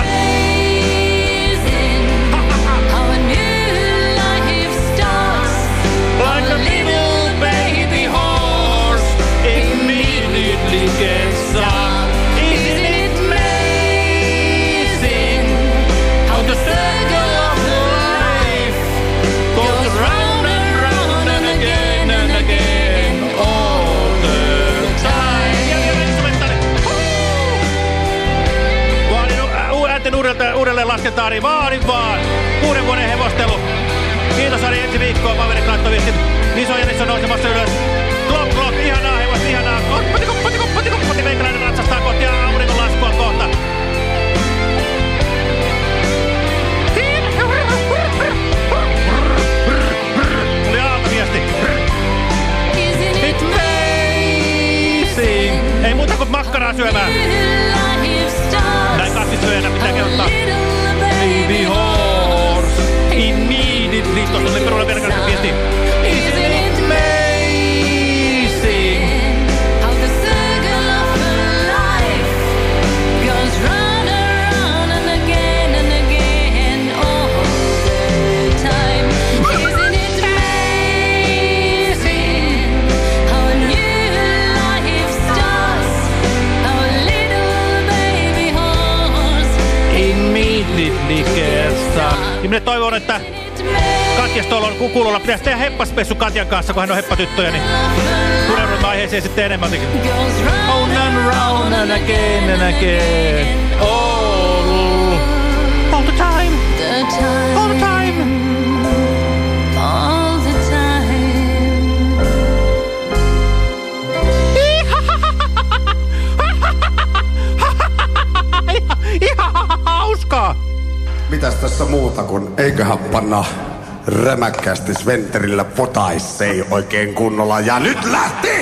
Like a little baby horse, immediately gets up. Isn't it amazing how the circle of life goes round and round and again and again all the time. Vaadin äänten uudelleen laskentaan, niin vaadin vaan. Kuuden vuoden hevostelu. Kiitos Ari, ensi viikkoon. Paverit laittoi viestin. Iso Jänis on nousemassa ylös. Klok, klok, ihanaa hevosta, ihanaa. Koppati, koppati, koppati, koppati. Meikäläinen ratsastaa kohti ja auringon laskua kohta. Tuli aaltoviesti. It's amazing. Ei muuta kuin makkaraa syömään. Näin kasvissyöjänä pitää kehottaa. Baby horse, immediately. Tuossa oli perulla vielä kanssa viesti. Isn't it amazing how the circle of life goes round and round and again and again all the time. Isn't it amazing how a new life starts, how a little baby horse immediately gets up. Ja minä toivon, että Katjas tuolla on kuulolla. Pitäisi tehdä heppaspessu Katjan kanssa, kun hän on heppatyttöjä, niin pureudutaan aiheeseen sitten enemmän. Round and round and again and again. All, all the time. All the time. All the time. Ihan hauskaa. Mitäs tässä muuta kuin eiköhän panna rämäkkäästi Sventerillä potaissei oikein kunnolla. Ja nyt lähti!